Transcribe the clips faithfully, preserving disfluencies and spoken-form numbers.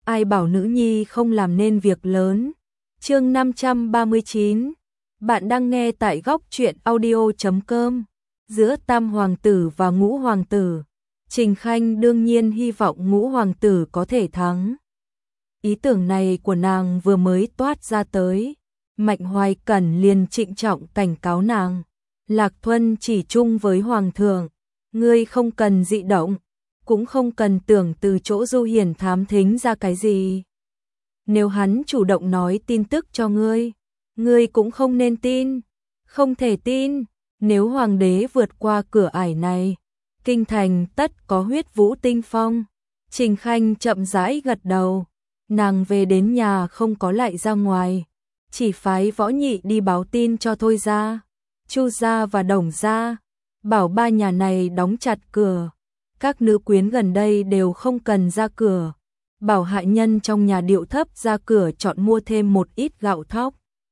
ai bảo nữ nhi không làm nên việc lớn. Chương năm trăm ba mươi chín. Bạn đang nghe tại góc truyện audio chấm com. Giữa Tam hoàng tử và Ngũ hoàng tử, Trình Khanh đương nhiên hy vọng Ngũ hoàng tử có thể thắng. Ý tưởng này của nàng vừa mới toát ra tới, Mạnh Hoài Cẩn liền trịnh trọng cảnh cáo nàng. Lạc Thuân chỉ chung với hoàng thượng, ngươi không cần dị động, cũng không cần tưởng từ chỗ Du Hiển thám thính ra cái gì. Nếu hắn chủ động nói tin tức cho ngươi, ngươi cũng không nên tin, không thể tin. Nếu hoàng đế vượt qua cửa ải này, kinh thành tất có huyết vũ tinh phong. Trình Khanh chậm rãi gật đầu, nàng về đến nhà không có lại ra ngoài, chỉ phái Võ Nhị đi báo tin cho Thôi gia, Chu gia và Đồng gia, bảo ba nhà này đóng chặt cửa, các nữ quyến gần đây đều không cần ra cửa, bảo hạ nhân trong nhà điệu thấp ra cửa chọn mua thêm một ít gạo thóc.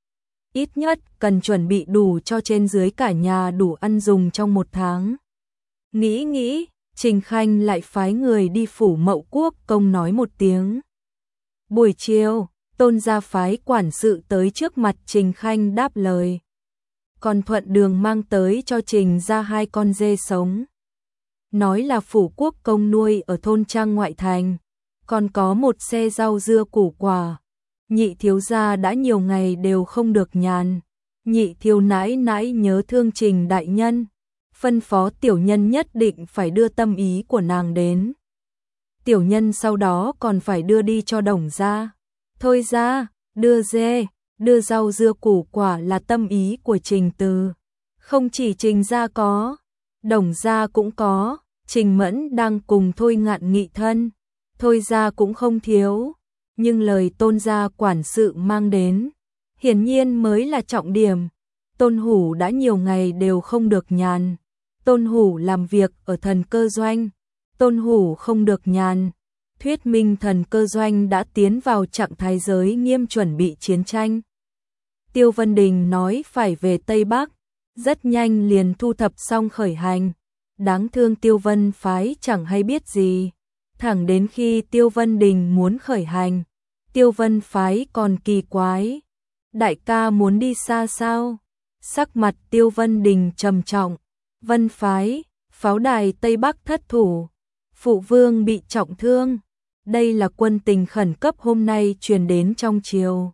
Ít nhất cần chuẩn bị đủ cho trên dưới cả nhà đủ ăn dùng trong một tháng. Nghĩ nghĩ, Trình Khanh lại phái người đi phủ Mậu Quốc công nói một tiếng. Buổi chiều, Tôn gia phái quản sự tới trước mặt Trình Khanh đáp lời. Còn thuận đường mang tới cho Trình ra hai con dê sống. Nói là phủ quốc công nuôi ở thôn trang ngoại thành, còn có một xe rau dưa củ quả. Nhị thiếu gia đã nhiều ngày đều không được nhàn, nhị thiếu nãi nãi nhớ thương Trình đại nhân, phân phó tiểu nhân nhất định phải đưa tâm ý của nàng đến. Tiểu nhân sau đó còn phải đưa đi cho Đồng gia, Thôi gia, đưa dê, đưa rau dưa củ quả là tâm ý của Trình từ. Không chỉ Trình gia có, Đồng gia cũng có, Trình Mẫn đang cùng Thôi Ngạn nghị thân, Thôi gia cũng không thiếu. Nhưng lời Tôn gia quản sự mang đến, hiển nhiên mới là trọng điểm. Tôn Hủ đã nhiều ngày đều không được nhàn. Tôn Hủ làm việc ở thần cơ doanh, Tôn Hủ không được nhàn. Thuyết minh thần cơ doanh đã tiến vào trạng thái giới nghiêm chuẩn bị chiến tranh. Tiêu Vân Đình nói phải về Tây Bắc, rất nhanh liền thu thập xong khởi hành. Đáng thương Tiêu Vân phái chẳng hay biết gì. Thẳng đến khi Tiêu Vân Đình muốn khởi hành, Tiêu Vân phái còn kỳ quái. Đại ca muốn đi xa sao? Sắc mặt Tiêu Vân Đình trầm trọng. Vân phái, pháo đài Tây Bắc thất thủ, phụ vương bị trọng thương. Đây là quân tình khẩn cấp hôm nay truyền đến trong triều.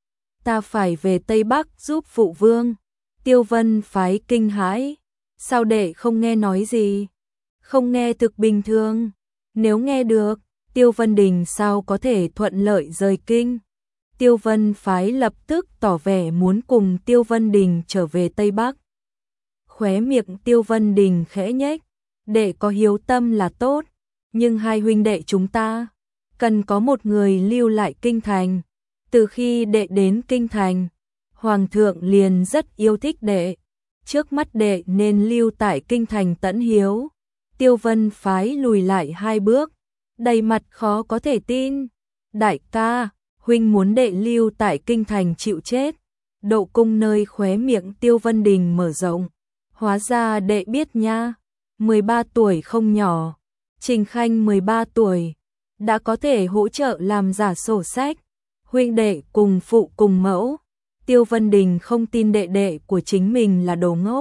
Ta phải về Tây Bắc giúp phụ vương. Tiêu Vân phái kinh hãi. Sao đệ không nghe nói gì? Không nghe thực bình thường. Nếu nghe được, Tiêu Vân Đình sao có thể thuận lợi rời kinh? Tiêu Vân phái lập tức tỏ vẻ muốn cùng Tiêu Vân Đình trở về Tây Bắc. Khóe miệng Tiêu Vân Đình khẽ nhếch, đệ có hiếu tâm là tốt, nhưng hai huynh đệ chúng ta cần có một người lưu lại kinh thành. Từ khi đệ đến kinh thành, hoàng thượng liền rất yêu thích đệ, trước mắt đệ nên lưu tại kinh thành tẫn hiếu. Tiêu Vân phái lùi lại hai bước, đầy mặt khó có thể tin. Đại ca, huynh muốn đệ lưu tại kinh thành chịu chết? Độ cung nơi khóe miệng Tiêu Vân Đình mở rộng. Hóa ra đệ biết nha, mười ba tuổi không nhỏ. Trình Khanh mười ba tuổi, đã có thể hỗ trợ làm giả sổ sách. Huynh đệ cùng phụ cùng mẫu. Tiêu Vân Đình không tin đệ đệ của chính mình là đồ ngốc.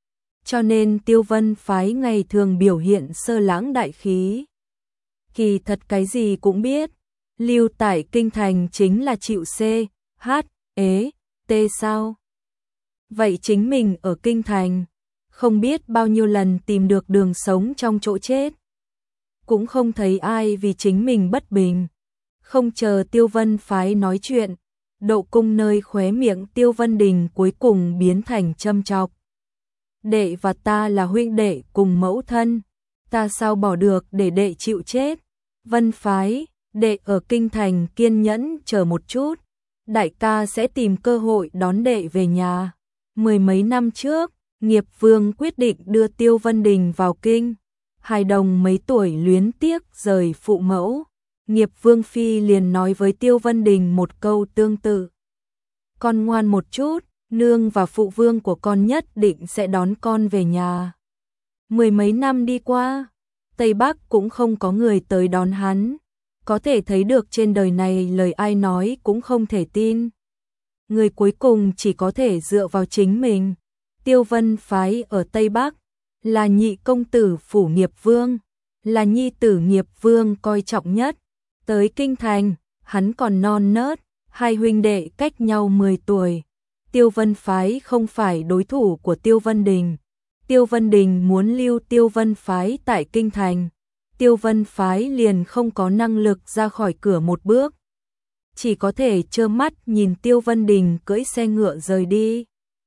Cho nên Tiêu Vân phái ngày thường biểu hiện sơ lãng đại khí. Kỳ thật cái gì cũng biết, lưu tại kinh thành chính là chịu C, H, ế, T sao? Vậy chính mình ở kinh thành, không biết bao nhiêu lần tìm được đường sống trong chỗ chết. Cũng không thấy ai vì chính mình bất bình. Không chờ Tiêu Vân phái nói chuyện, Độ cung nơi khóe miệng Tiêu Vân Đình cuối cùng biến thành châm chọc. Đệ và ta là huynh đệ cùng mẫu thân, ta sao bỏ được để đệ chịu chết? Vân phái, đệ ở kinh thành kiên nhẫn chờ một chút, đại ca sẽ tìm cơ hội đón đệ về nhà. Mười mấy năm trước, Nghiệp Vương quyết định đưa Tiêu Vân Đình vào kinh. Hài đồng mấy tuổi luyến tiếc rời phụ mẫu. Nghiệp Vương phi liền nói với Tiêu Vân Đình một câu tương tự. Con ngoan một chút, nương và phụ vương của con nhất định sẽ đón con về nhà. Mười mấy năm đi qua, Tây Bắc cũng không có người tới đón hắn. Có thể thấy được trên đời này lời ai nói cũng không thể tin. Người cuối cùng chỉ có thể dựa vào chính mình. Tiêu Vân phái ở Tây Bắc, là nhị công tử phủ Nghiệp Vương, là nhi tử Nghiệp Vương coi trọng nhất. Tới kinh thành, hắn còn non nớt, hai huynh đệ cách nhau mười tuổi. Tiêu Vân phái không phải đối thủ của Tiêu Vân Đình. Tiêu Vân Đình muốn lưu Tiêu Vân phái tại kinh thành. Tiêu Vân phái liền không có năng lực ra khỏi cửa một bước. Chỉ có thể trơ mắt nhìn Tiêu Vân Đình cưỡi xe ngựa rời đi.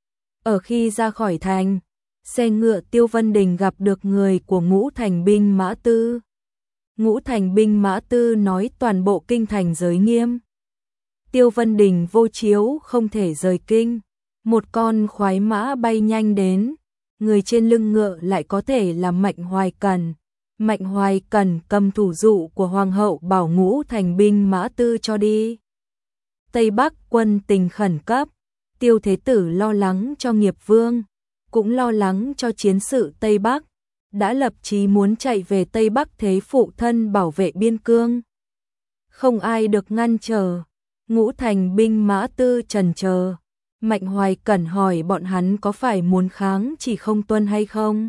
Ở khi ra khỏi thành, xe ngựa Tiêu Vân Đình gặp được người của Ngũ Thành binh mã tư. Ngũ Thành binh mã tư nói toàn bộ kinh thành giới nghiêm. Tiêu Vân Đình vô chiếu không thể rời kinh. Một con khoái mã bay nhanh đến, người trên lưng ngựa lại có thể là Mạnh Hoài Cẩn. Mạnh Hoài Cẩn cầm thủ dụ của Hoàng hậu bảo Ngũ Thành binh mã tư cho đi. Tây Bắc quân tình khẩn cấp, Tiêu Thế Tử lo lắng cho Nghiệp Vương, cũng lo lắng cho chiến sự Tây Bắc, đã lập chí muốn chạy về Tây Bắc thế phụ thân bảo vệ biên cương. Không ai được ngăn trở, Ngũ Thành binh mã tư trần chờ. Mạnh Hoài Cẩn hỏi bọn hắn có phải muốn kháng chỉ không tuân hay không?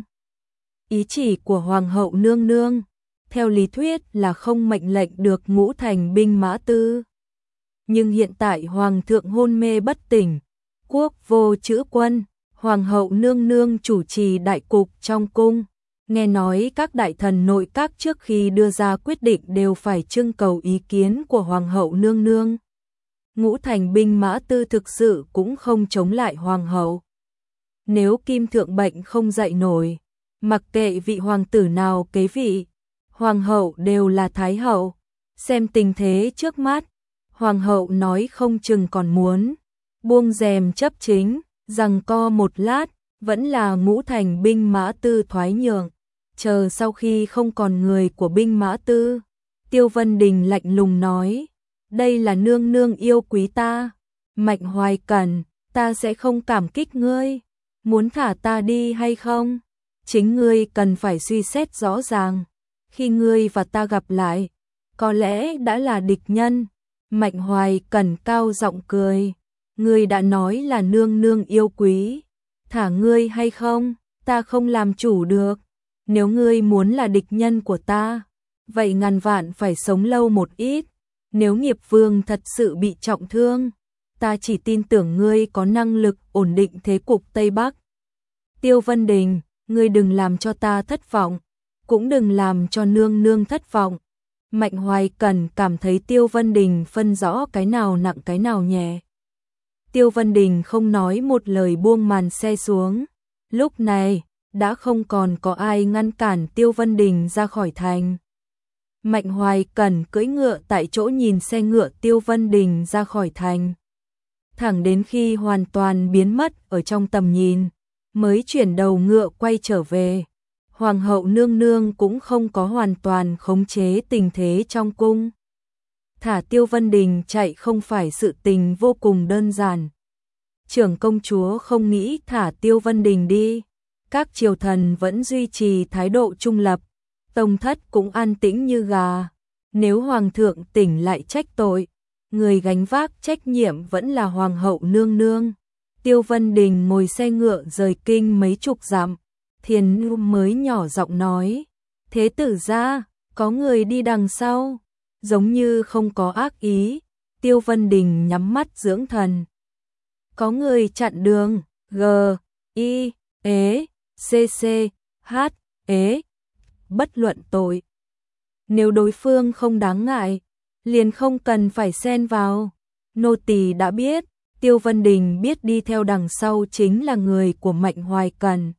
Ý chỉ của Hoàng hậu nương nương, theo lý thuyết là không mệnh lệnh được Ngũ Thành binh mã tư. Nhưng hiện tại Hoàng thượng hôn mê bất tỉnh, quốc vô chữ quân, Hoàng hậu nương nương chủ trì đại cục trong cung. Nghe nói các đại thần nội các trước khi đưa ra quyết định đều phải trưng cầu ý kiến của Hoàng hậu nương nương. Ngũ Thành binh mã tư thực sự cũng không chống lại Hoàng hậu. Nếu Kim Thượng bệnh không dậy nổi, mặc kệ vị hoàng tử nào kế vị, Hoàng hậu đều là Thái hậu. Xem tình thế trước mắt, Hoàng hậu nói không chừng còn muốn buông rèm chấp chính, giằng co một lát, vẫn là Ngũ Thành binh mã tư thoái nhượng. Chờ sau khi không còn người của binh mã tư, Tiêu Vân Đình lạnh lùng nói, đây là nương nương yêu quý ta. Mạnh Hoài Cẩn, ta sẽ không cảm kích ngươi. Muốn thả ta đi hay không? Chính ngươi cần phải suy xét rõ ràng. Khi ngươi và ta gặp lại, có lẽ đã là địch nhân. Mạnh Hoài Cẩn cao giọng cười. Ngươi đã nói là nương nương yêu quý. Thả ngươi hay không, ta không làm chủ được. Nếu ngươi muốn là địch nhân của ta, vậy ngàn vạn phải sống lâu một ít. Nếu Nghiệp Vương thật sự bị trọng thương, ta chỉ tin tưởng ngươi có năng lực ổn định thế cục Tây Bắc. Tiêu Vân Đình, ngươi đừng làm cho ta thất vọng, cũng đừng làm cho nương nương thất vọng. Mạnh Hoài Cẩn cảm thấy Tiêu Vân Đình phân rõ cái nào nặng cái nào nhẹ. Tiêu Vân Đình không nói một lời buông màn xe xuống. Lúc này, đã không còn có ai ngăn cản Tiêu Vân Đình ra khỏi thành. Mạnh Hoài Cẩn cưỡi ngựa tại chỗ nhìn xe ngựa Tiêu Vân Đình ra khỏi thành. Thẳng đến khi hoàn toàn biến mất ở trong tầm nhìn, mới chuyển đầu ngựa quay trở về. Hoàng hậu nương nương cũng không có hoàn toàn khống chế tình thế trong cung. Thả Tiêu Vân Đình chạy không phải sự tình vô cùng đơn giản. Trưởng công chúa không nghĩ thả Tiêu Vân Đình đi. Các triều thần vẫn duy trì thái độ trung lập. Tông thất cũng an tĩnh như gà. Nếu hoàng thượng tỉnh lại trách tội, người gánh vác trách nhiệm vẫn là hoàng hậu nương nương. Tiêu Vân Đình ngồi xe ngựa rời kinh mấy chục dặm. Thiền Nhu mới nhỏ giọng nói, thế tử gia, có người đi đằng sau, giống như không có ác ý. Tiêu Vân Đình nhắm mắt dưỡng thần. Có người chặn đường, G, I, ế, C, C, H, ế, bất luận tội. Nếu đối phương không đáng ngại, liền không cần phải xen vào. Nô tỳ đã biết, Tiêu Vân Đình biết đi theo đằng sau chính là người của Mạnh Hoài Cẩn.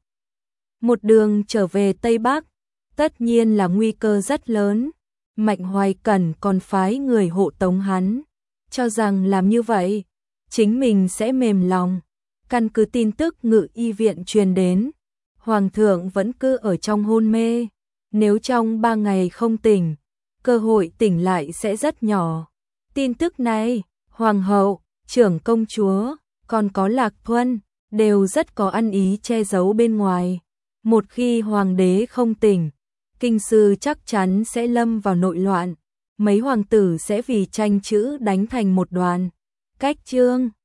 Một đường trở về Tây Bắc, tất nhiên là nguy cơ rất lớn. Mạnh Hoài Cẩn còn phái người hộ tống hắn, cho rằng làm như vậy, chính mình sẽ mềm lòng. Căn cứ tin tức ngự y viện truyền đến, Hoàng thượng vẫn cứ ở trong hôn mê. Nếu trong ba ngày không tỉnh, cơ hội tỉnh lại sẽ rất nhỏ. Tin tức này, Hoàng hậu, trưởng công chúa, còn có Lạc Thuân, đều rất có ăn ý che giấu bên ngoài. Một khi hoàng đế không tỉnh, kinh sư chắc chắn sẽ lâm vào nội loạn. mấy hoàng tử sẽ vì tranh chữ đánh thành một đoàn. Cách chương